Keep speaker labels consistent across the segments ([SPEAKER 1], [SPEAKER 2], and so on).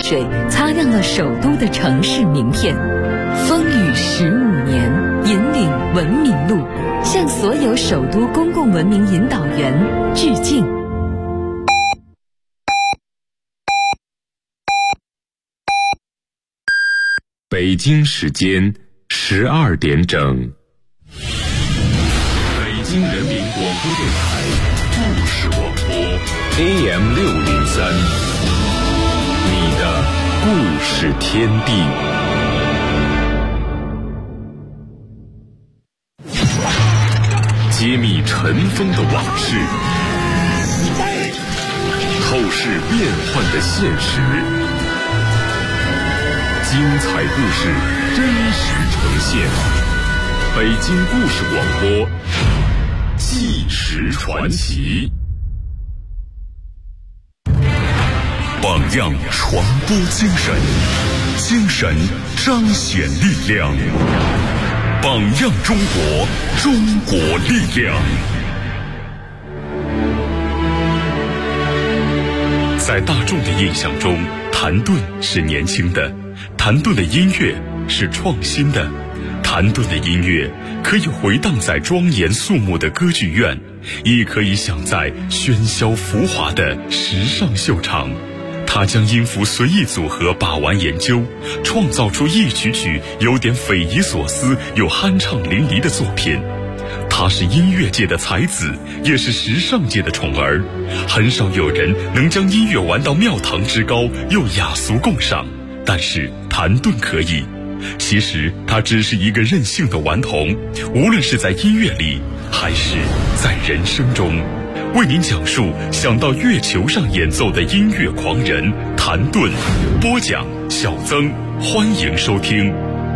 [SPEAKER 1] 水擦亮了首都的城市名片。风雨15年，引领文明路，向所有首都公共文明引导员致敬。
[SPEAKER 2] 北京时间12点整。北京人民广播电台故事广播 AM603， 你的故事天地。揭秘尘封的往事，透视变幻的现实，精彩故事真实呈现。北京故事广播，纪实传奇。榜样传播精神，精神彰显力量。榜样中国，中国力量。在大众的印象中，谭盾是年轻的，谭盾的音乐是创新的，谭盾的音乐可以回荡在庄严肃穆的歌剧院，亦可以响在喧嚣浮华的时尚秀场。他将音符随意组合，把玩研究，创造出一曲曲有点匪夷所思又酣畅淋漓的作品。他是音乐界的才子，也是时尚界的宠儿。很少有人能将音乐玩到庙堂之高，又雅俗共赏，但是谭盾可以。其实他只是一个任性的顽童，无论是在音乐里还是在人生中。为您讲述想到月球上演奏的音乐狂人谭盾。播讲小曾，欢迎收听。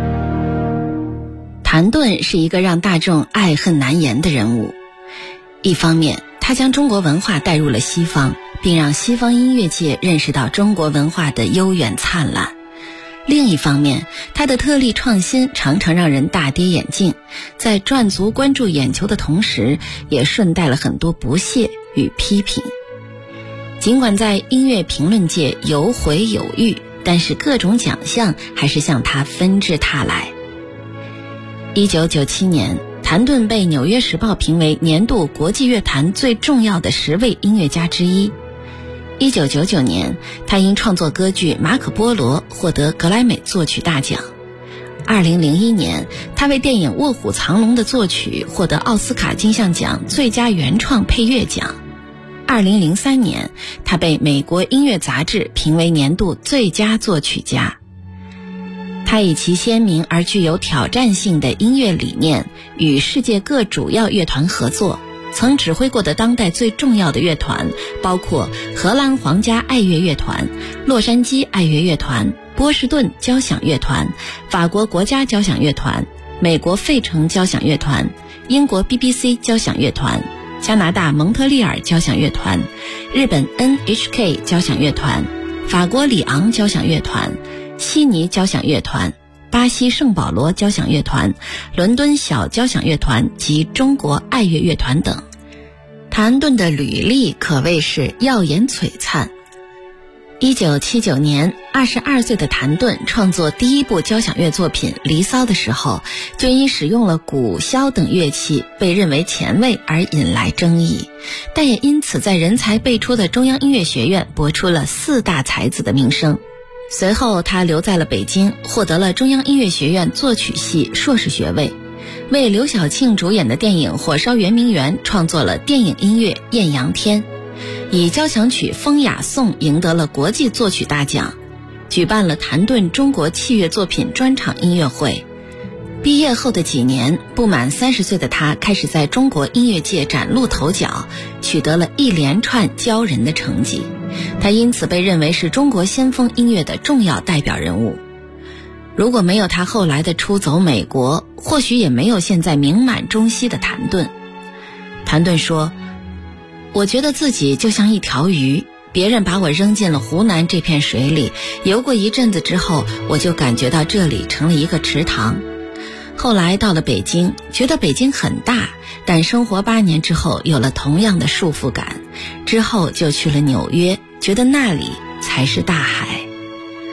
[SPEAKER 3] 谭盾是一个让大众爱恨难言的人物。一方面，他将中国文化带入了西方，并让西方音乐界认识到中国文化的悠远灿烂。另一方面，他的特立创新常常让人大跌眼镜，在赚足关注眼球的同时，也顺带了很多不屑与批评。尽管在音乐评论界有悔有欲，但是各种奖项还是向他纷至沓来。1997年，谭盾被《纽约时报》评为年度国际乐坛最重要的10位音乐家之一。1999年，他因创作歌剧《马可波罗》获得格莱美作曲大奖。2001年，他为电影《卧虎藏龙》的作曲获得奥斯卡金像奖最佳原创配乐奖。2003年，他被美国音乐杂志评为年度最佳作曲家。他以其鲜明而具有挑战性的音乐理念，与世界各主要乐团合作。曾指挥过的当代最重要的乐团包括荷兰皇家爱乐乐团、洛杉矶爱乐乐团、波士顿交响乐团、法国国家交响乐团、美国费城交响乐团、英国 BBC 交响乐团、加拿大蒙特利尔交响乐团、日本 NHK 交响乐团、法国里昂交响乐团、悉尼交响乐团、巴西圣保罗交响乐团、伦敦小交响乐团及中国爱乐乐团等。谭盾的履历可谓是耀眼璀璨。1979年，22岁的谭盾创作第一部交响乐作品《离骚》的时候，就因使用了鼓、箫等乐器被认为前卫而引来争议，但也因此在人才辈出的中央音乐学院博出了4大才子的名声。随后他留在了北京，获得了中央音乐学院作曲系硕士学位，为刘晓庆主演的电影《火烧圆明园》创作了电影音乐《艳阳天》，以交响曲《风雅颂》赢得了国际作曲大奖，举办了谭盾中国器乐作品专场音乐会。毕业后的几年，不满30岁的他开始在中国音乐界崭露头角，取得了一连串骄人的成绩。他因此被认为是中国先锋音乐的重要代表人物。如果没有他后来的出走美国，或许也没有现在名满中西的谭盾。谭盾说，我觉得自己就像一条鱼，别人把我扔进了湖南这片水里，游过一阵子之后，我就感觉到这里成了一个池塘。后来到了北京，觉得北京很大，但生活8年之后有了同样的束缚感，之后就去了纽约，觉得那里才是大海。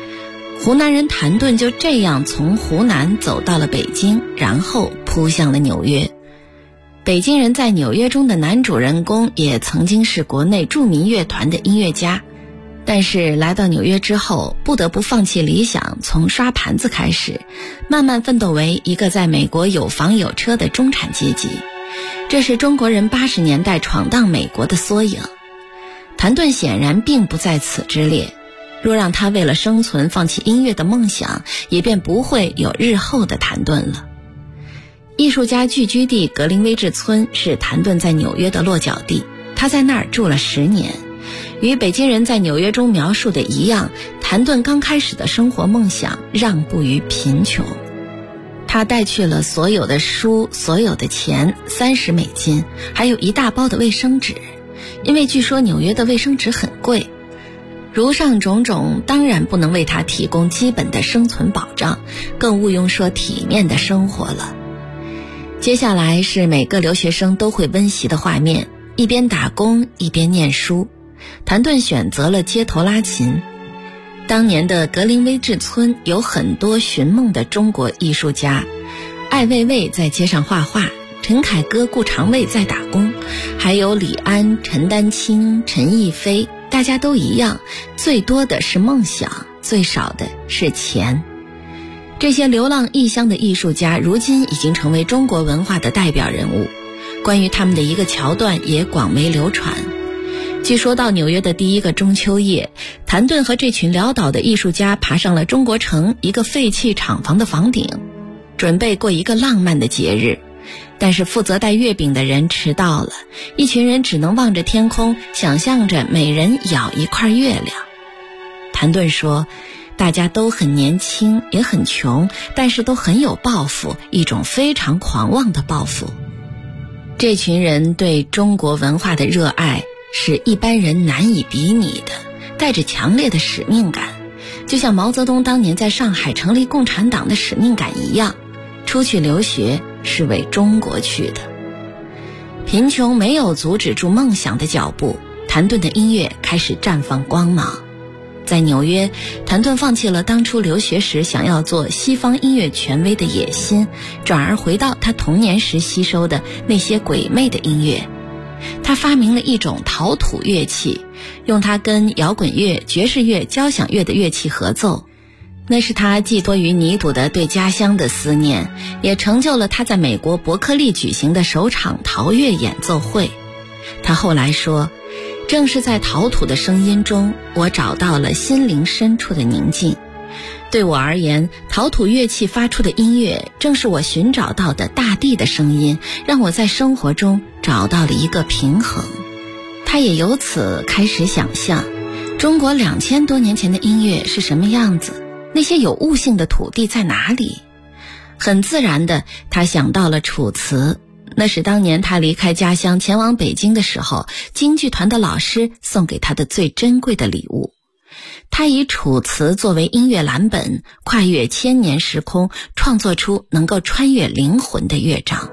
[SPEAKER 3] 湖南人谭盾就这样从湖南走到了北京，然后扑向了纽约。北京人在纽约中的男主人公也曾经是国内著名乐团的音乐家，但是来到纽约之后，不得不放弃理想，从刷盘子开始，慢慢奋斗为一个在美国有房有车的中产阶级。这是中国人80年代闯荡美国的缩影。谭盾显然并不在此之列，若让他为了生存放弃音乐的梦想，也便不会有日后的谭盾了。艺术家聚居地格林威治村是谭盾在纽约的落脚地，他在那儿住了10年。与北京人在纽约中描述的一样，谭盾刚开始的生活梦想让步于贫穷。他带去了所有的书，所有的钱，$30，还有一大包的卫生纸，因为据说纽约的卫生纸很贵。如上种种当然不能为他提供基本的生存保障，更毋庸说体面的生活了。接下来是每个留学生都会温习的画面，一边打工一边念书。谭盾选择了街头拉琴。当年的格林威治村有很多寻梦的中国艺术家，艾未未在街上画画，陈凯歌、顾长卫在打工，还有李安、陈丹青、陈逸飞，大家都一样，最多的是梦想，最少的是钱。这些流浪异乡的艺术家如今已经成为中国文化的代表人物，关于他们的一个桥段也广为流传。据说到纽约的第一个中秋夜，谭盾和这群潦倒的艺术家爬上了中国城一个废弃厂房的房顶，准备过一个浪漫的节日。但是负责带月饼的人迟到了，一群人只能望着天空，想象着每人咬一块月亮。谭盾说，大家都很年轻，也很穷，但是都很有抱负，一种非常狂妄的抱负。这群人对中国文化的热爱是一般人难以比拟的，带着强烈的使命感，就像毛泽东当年在上海成立共产党的使命感一样，出去留学是为中国去的。贫穷没有阻止住梦想的脚步，谭盾的音乐开始绽放光芒。在纽约，谭盾放弃了当初留学时想要做西方音乐权威的野心，转而回到他童年时吸收的那些鬼魅的音乐。他发明了一种陶土乐器，用它跟摇滚乐、爵士乐、交响乐的乐器合奏，那是他寄托于泥土的对家乡的思念，也成就了他在美国伯克利举行的首场陶乐演奏会。他后来说，正是在陶土的声音中，我找到了心灵深处的宁静。对我而言，陶土乐器发出的音乐正是我寻找到的大地的声音，让我在生活中找到了一个平衡。他也由此开始想象中国2000多年前的音乐是什么样子，那些有悟性的土地在哪里。很自然的，他想到了《楚辞》，那是当年他离开家乡前往北京的时候，京剧团的老师送给他的最珍贵的礼物。他以《楚辞》作为音乐蓝本，跨越1000年时空，创作出能够穿越灵魂的乐章。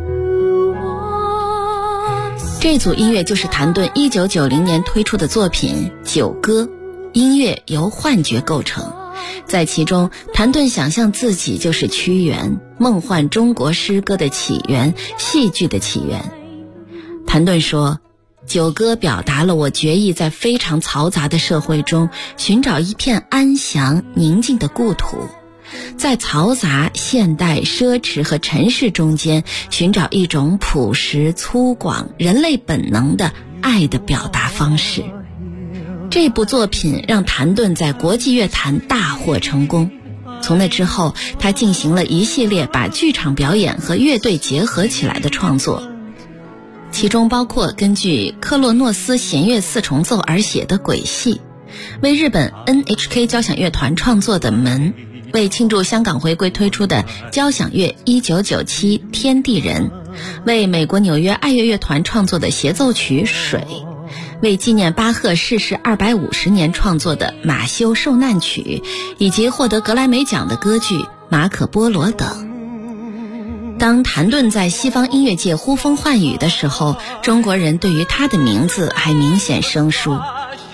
[SPEAKER 3] 这组音乐就是谭盾1990年推出的作品《九歌》，音乐由幻觉构成。在其中，谭盾想象自己就是屈原，梦幻中国诗歌的起源，戏剧的起源。谭盾说，九歌表达了我决意在非常嘈杂的社会中寻找一片安详宁静的故土，在嘈杂、现代、奢侈和尘世中间寻找一种朴实粗犷人类本能的爱的表达方式。这部作品让谭盾在国际乐坛大获成功。从那之后，他进行了一系列把剧场表演和乐队结合起来的创作，其中包括根据克洛诺斯弦乐四重奏而写的《鬼戏》，为日本 NHK 交响乐团创作的《门》，为庆祝香港回归推出的交响乐1997天地人，为美国纽约爱乐乐团创作的协奏曲《水》，为纪念巴赫逝世250年创作的马修受难曲，以及获得格莱美奖的歌剧《马可波罗》等。当谭盾在西方音乐界呼风唤雨的时候，中国人对于他的名字还明显生疏。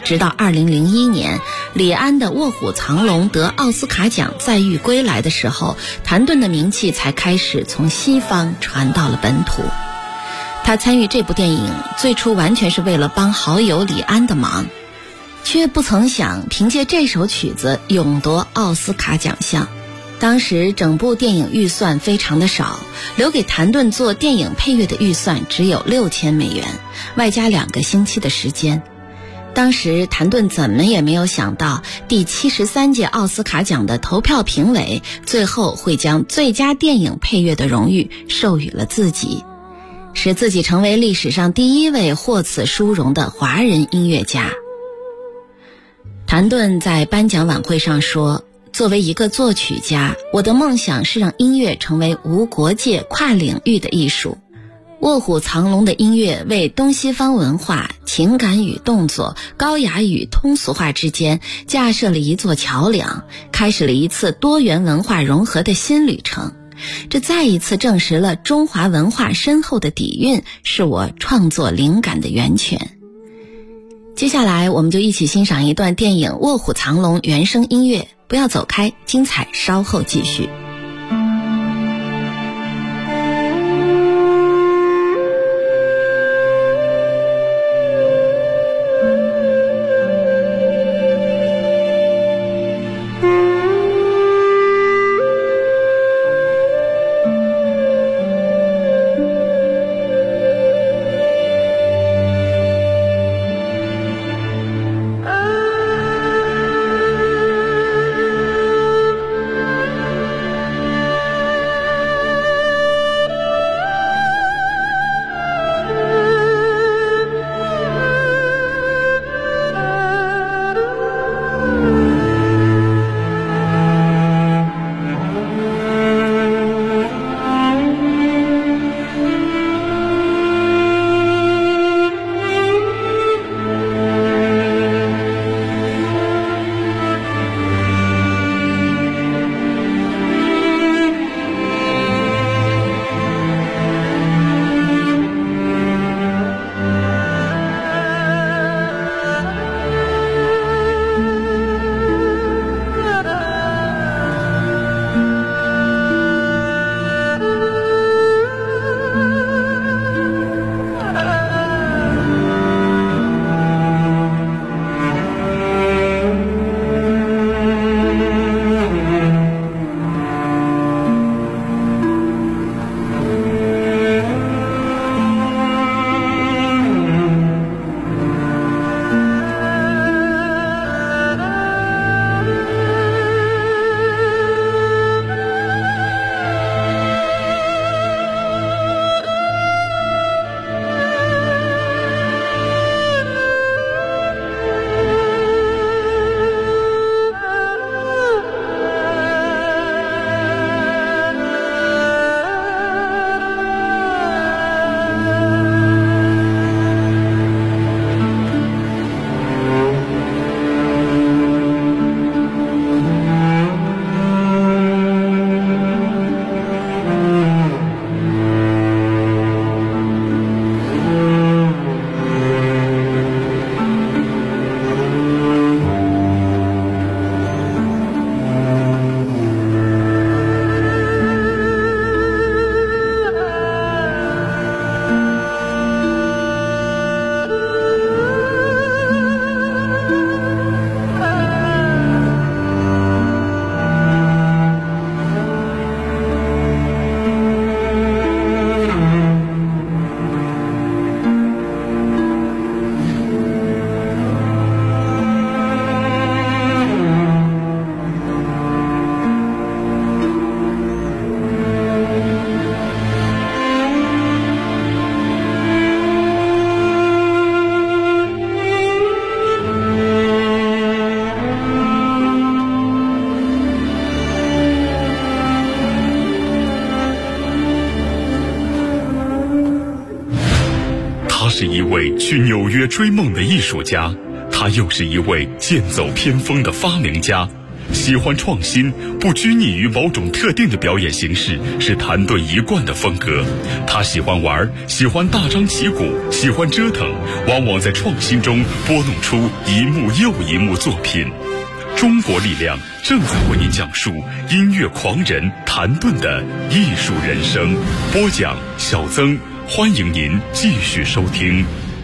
[SPEAKER 3] 直到2001年李安的《卧虎藏龙》得奥斯卡奖载誉归来的时候，谭盾的名气才开始从西方传到了本土。他参与这部电影最初完全是为了帮好友李安的忙，却不曾想凭借这首曲子勇夺奥斯卡奖项。当时整部电影预算非常的少，留给谭盾做电影配乐的预算只有$6000，外加2个星期的时间。当时谭盾怎么也没有想到，第73届奥斯卡奖的投票评委最后会将最佳电影配乐的荣誉授予了自己，使自己成为历史上第1位获此殊荣的华人音乐家。谭盾在颁奖晚会上说，作为一个作曲家，我的梦想是让音乐成为无国界、跨领域的艺术。卧虎藏龙的音乐为东西方文化、情感与动作、高雅与通俗化之间架设了一座桥梁，开始了一次多元文化融合的新旅程。这再一次证实了中华文化深厚的底蕴是我创作灵感的源泉。接下来我们就一起欣赏一段电影《卧虎藏龙》原声音乐，不要走开，精彩稍后继续。
[SPEAKER 2] 是一位去纽约追梦的艺术家，他又是一位剑走偏锋的发明家。 喜欢创新，不拘泥于某种特定的表演形式，是谭盾一贯的风格。他喜欢玩，喜欢大张旗鼓，喜欢折腾，往往在创新中拨弄出一幕又一幕作品。中国力量正在为您讲述音乐狂人谭盾的艺术人生。播讲小曾，欢迎您继续收听。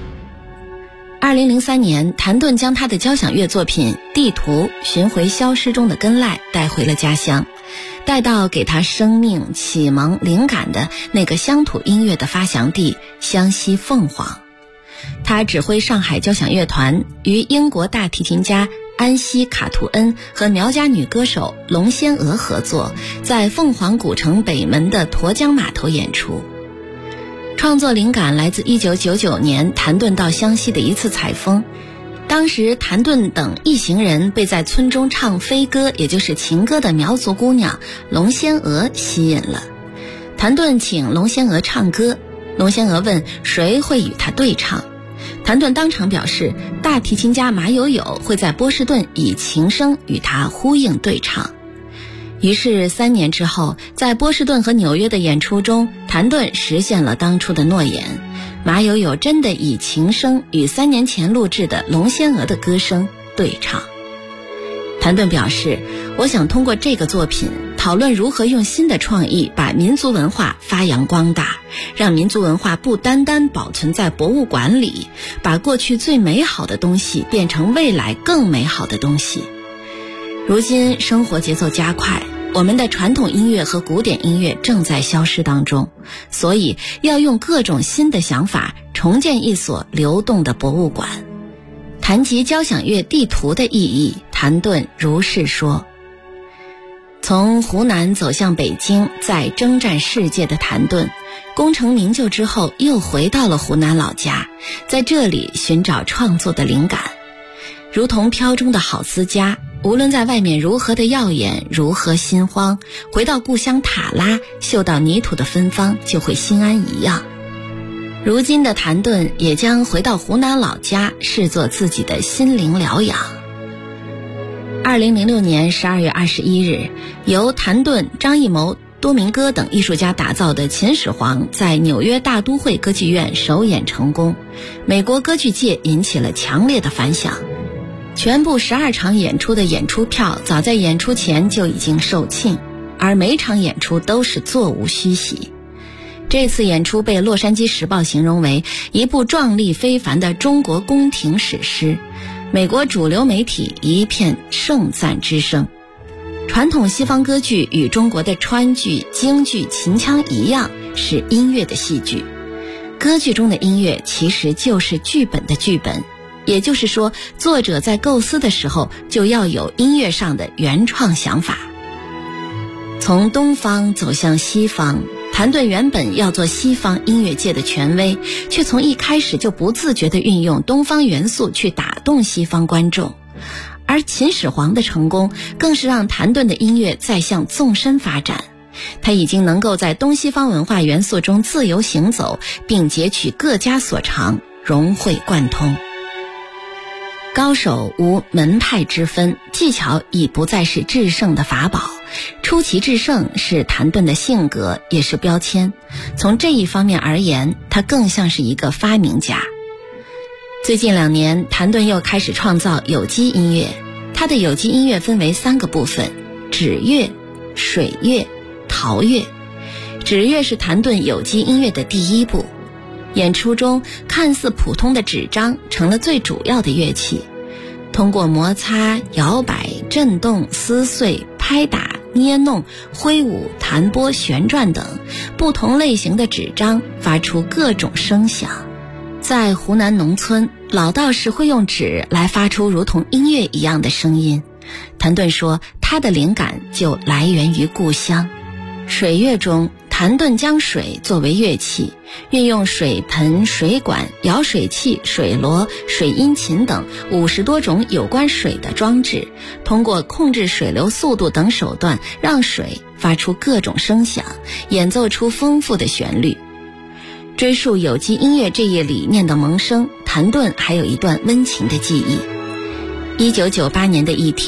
[SPEAKER 3] 2003年，谭盾将他的交响乐作品《地图》寻回消失中的根赖带回了家乡，带到给他生命、启蒙、灵感的那个乡土音乐的发祥地湘西凤凰。他指挥上海交响乐团，与英国大提琴家安西·卡图恩和苗家女歌手龙仙娥合作，在凤凰古城北门的沱江码头演出。创作灵感来自1999年谭盾到湘西的一次采风。当时谭盾等一行人被在村中唱飞歌，也就是情歌的苗族姑娘龙仙娥吸引了。谭盾请龙仙娥唱歌，龙仙娥问谁会与她对唱。谭盾当场表示，大提琴家马友友会在波士顿以琴声与他呼应对唱。于是3年之后，在波士顿和纽约的演出中，谭盾实现了当初的诺言，马友友真的以琴声与3年前录制的龙仙娥的歌声对唱。谭盾表示，我想通过这个作品讨论如何用新的创意把民族文化发扬光大，让民族文化不单单保存在博物馆里，把过去最美好的东西变成未来更美好的东西。如今生活节奏加快，我们的传统音乐和古典音乐正在消失当中，所以要用各种新的想法重建一所流动的博物馆。谈及交响乐地图的意义，谭盾如是说。从湖南走向北京，再征战世界的谭盾，功成名就之后又回到了湖南老家，在这里寻找创作的灵感。如同飘中的好思家，无论在外面如何的耀眼，如何心慌，回到故乡塔拉，嗅到泥土的芬芳，就会心安一样。如今的谭盾也将回到湖南老家，视作自己的心灵疗养。2006年12月21日，由谭盾、张艺谋、多明戈等艺术家打造的《秦始皇》在纽约大都会歌剧院首演成功，美国歌剧界引起了强烈的反响。全部12场演出的演出票早在演出前就已经售罄，而每场演出都是座无虚席。这次演出被《洛杉矶时报》形容为一部壮丽非凡的中国宫廷史诗，美国主流媒体一片盛赞之声。传统西方歌剧与中国的川剧、京剧、秦腔一样，是音乐的戏剧。歌剧中的音乐其实就是剧本的剧本，也就是说，作者在构思的时候就要有音乐上的原创想法。从东方走向西方，谭盾原本要做西方音乐界的权威，却从一开始就不自觉地运用东方元素去打动西方观众。而秦始皇的成功更是让谭盾的音乐再向纵深发展，他已经能够在东西方文化元素中自由行走，并截取各家所长，融会贯通。高手无门派之分，技巧已不再是制胜的法宝，出奇制胜是谭盾的性格，也是标签。从这一方面而言，他更像是一个发明家。最近2年，谭盾又开始创造有机音乐。他的有机音乐分为3个部分：纸乐、水乐、陶乐。纸乐是谭盾有机音乐的第一步。演出中看似普通的纸张成了最主要的乐器，通过摩擦、摇摆、震动、撕碎、拍打、捏弄、挥舞、弹拨、旋转等不同类型的纸张发出各种声响。在湖南农村，老道士会用纸来发出如同音乐一样的声音。谭盾说，他的灵感就来源于故乡。水乐中，谭盾将水作为乐器，运用水盆、水管、舀水器、水锣、水阴琴等50多种有关水的装置，通过控制水流速度等手段，让水发出各种声响，演奏出丰富的旋律。追溯有机音乐这一理念的萌生，谭盾还有一段温情的记忆。1998年的一天，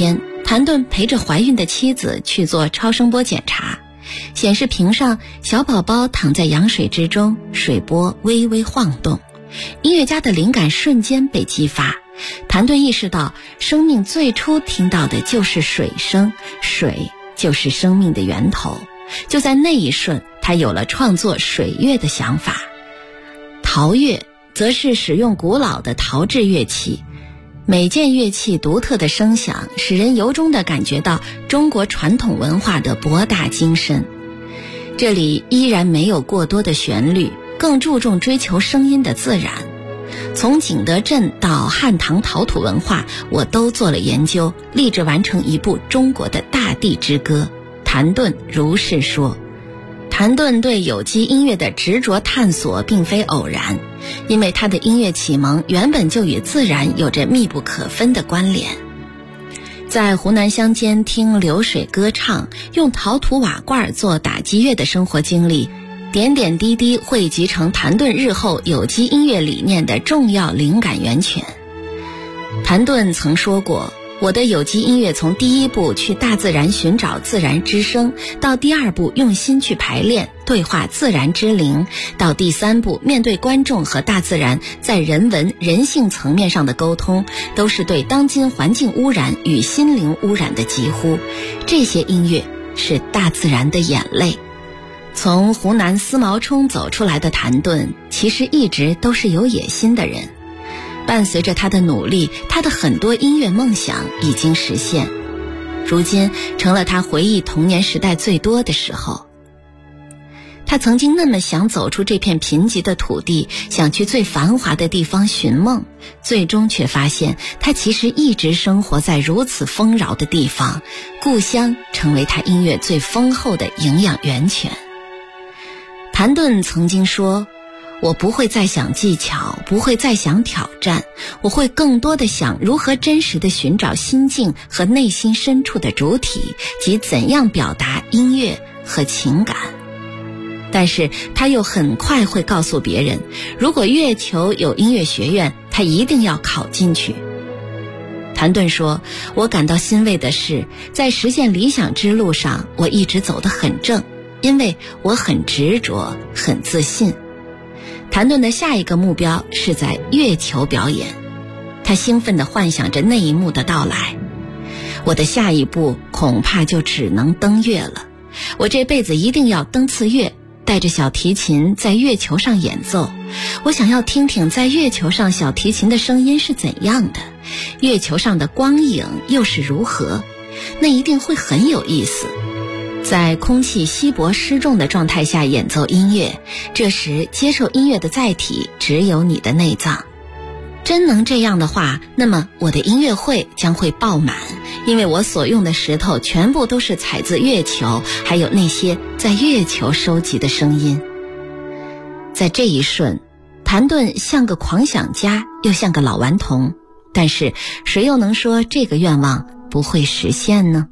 [SPEAKER 3] 谭盾陪着怀孕的妻子去做超声波检查，显示屏上小宝宝躺在羊水之中，水波微微晃动。音乐家的灵感瞬间被激发，谭盾意识到生命最初听到的就是水声，水就是生命的源头。就在那一瞬，他有了创作水乐的想法。陶乐则是使用古老的陶制乐器，每件乐器独特的声响使人由衷地感觉到中国传统文化的博大精深。这里依然没有过多的旋律，更注重追求声音的自然。从景德镇到汉唐陶土文化，我都做了研究，立志完成一部中国的大地之歌。谭盾如是说。谭盾对有机音乐的执着探索并非偶然，因为他的音乐启蒙原本就与自然有着密不可分的关联。在湖南乡间听流水歌唱，用陶土瓦罐做打击乐的生活经历，点点滴滴汇集成谭盾日后有机音乐理念的重要灵感源泉。谭盾曾说过，我的有机音乐从第一步去大自然寻找自然之声，到第二步用心去排练对话自然之灵，到第三步面对观众和大自然在人文人性层面上的沟通，都是对当今环境污染与心灵污染的疾呼。这些音乐是大自然的眼泪。从湖南思茅冲走出来的谭盾，其实一直都是有野心的人。伴随着他的努力，他的很多音乐梦想已经实现，如今成了他回忆童年时代最多的时候。他曾经那么想走出这片贫瘠的土地，想去最繁华的地方寻梦，最终却发现他其实一直生活在如此丰饶的地方，故乡成为他音乐最丰厚的营养源泉。谭盾曾经说，我不会再想技巧，不会再想挑战，我会更多的想如何真实的寻找心境和内心深处的主体，及怎样表达音乐和情感。但是他又很快会告诉别人，如果月球有音乐学院，他一定要考进去。谭盾说，我感到欣慰的是，在实现理想之路上，我一直走得很正，因为我很执着，很自信。谭盾的下一个目标是在月球表演，他兴奋地幻想着那一幕的到来。我的下一步恐怕就只能登月了，我这辈子一定要登次月，带着小提琴在月球上演奏。我想要听听在月球上小提琴的声音是怎样的，月球上的光影又是如何，那一定会很有意思。在空气稀薄失重的状态下演奏音乐，这时接受音乐的载体只有你的内脏。真能这样的话，那么我的音乐会将会爆满，因为我所用的石头全部都是采自月球，还有那些在月球收集的声音。在这一瞬，谭盾像个狂想家，又像个老顽童，但是谁又能说这个愿望不会实现呢？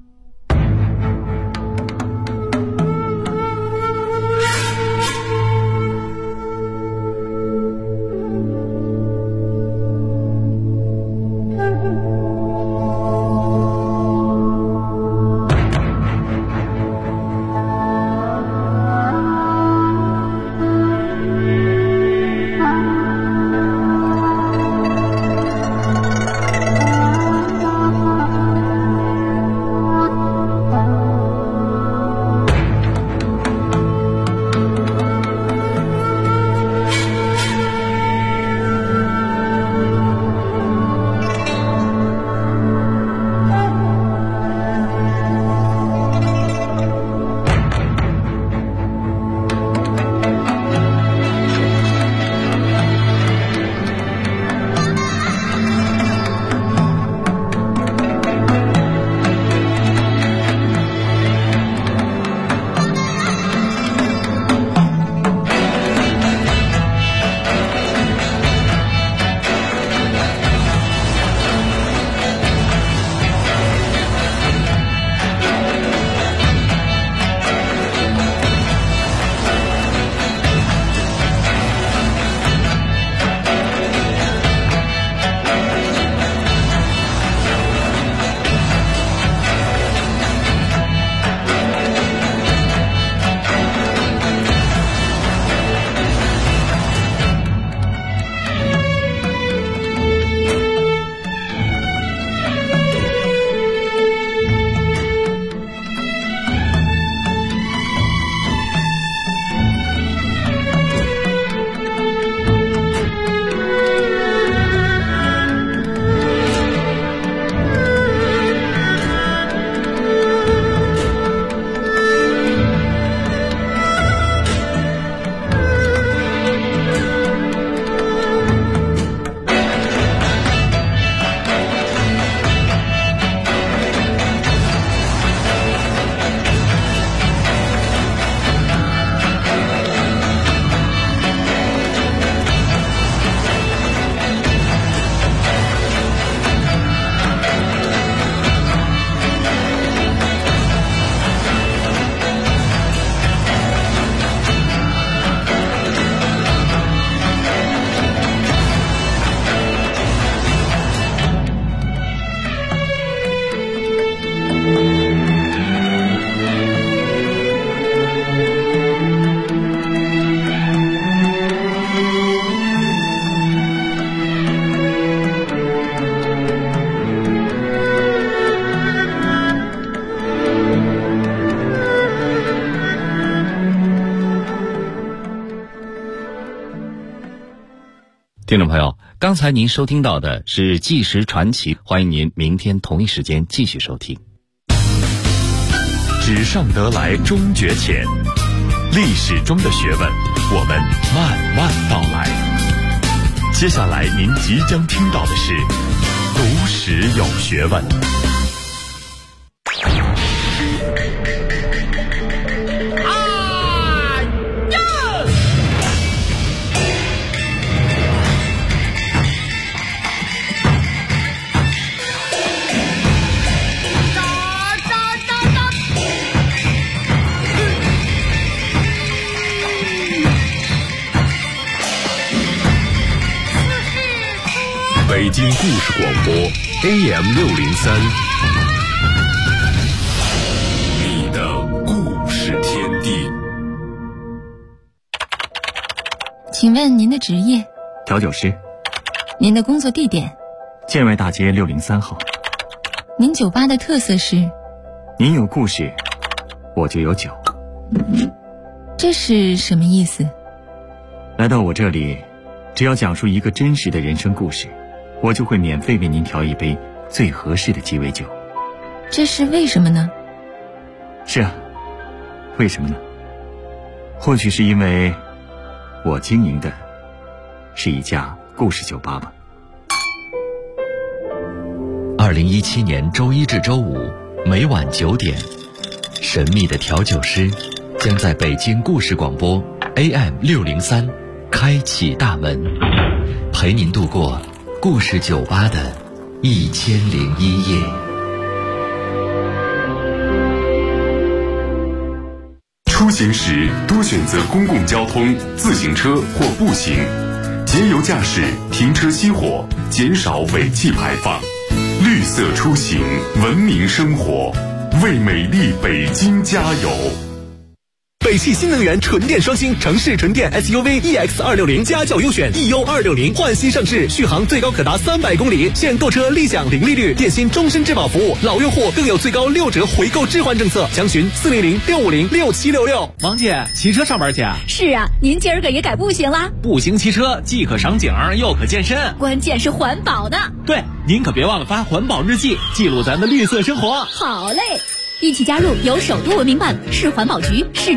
[SPEAKER 4] 听众朋友，刚才您收听到的是纪实传奇，欢迎您明天同一时间继续收听。
[SPEAKER 2] 纸上得来终觉浅，历史中的学问，我们慢慢道来。接下来您即将听到的是读史有学问。北京故事广播 AM603， 你的故事天地。
[SPEAKER 1] 请问您的职业？
[SPEAKER 5] 调酒师。
[SPEAKER 1] 您的工作地点？
[SPEAKER 5] 建外大街603号。
[SPEAKER 1] 您酒吧的特色是？
[SPEAKER 5] 您有故事，我就有酒。
[SPEAKER 1] 这是什么意思？
[SPEAKER 5] 来到我这里，只要讲述一个真实的人生故事，我就会免费为您调一杯最合适的鸡尾酒。
[SPEAKER 1] 这是为什么呢？
[SPEAKER 5] 是啊，为什么呢？或许是因为我经营的是一家故事酒吧吧。
[SPEAKER 6] 2017年周一至周五每晚9点，神秘的调酒师将在北京故事广播 AM603 开启大门，陪您度过故事酒吧的1001夜。
[SPEAKER 2] 出行时多选择公共交通、自行车或步行，节油驾驶，停车熄火，减少尾气排放。绿色出行，文明生活，为美丽北京加油！
[SPEAKER 7] 北汽新能源纯电双星城市纯电 SUV EX260家轿优选 EU260焕新上市，续航最高可达300公里，现购车立享零利率，电信终身质保服务，老用户更有最高6折回购置换政策，详询400-650-6766。
[SPEAKER 8] 王姐，骑车上班去啊？
[SPEAKER 9] 是啊，您今儿个也改步行啦？
[SPEAKER 8] 步行骑车既可赏景又可健身，
[SPEAKER 9] 关键是环保呢。
[SPEAKER 8] 对，您可别忘了发环保日记，记录咱的绿色生活。
[SPEAKER 9] 好嘞，一起加入由首都文明办、市环保局、市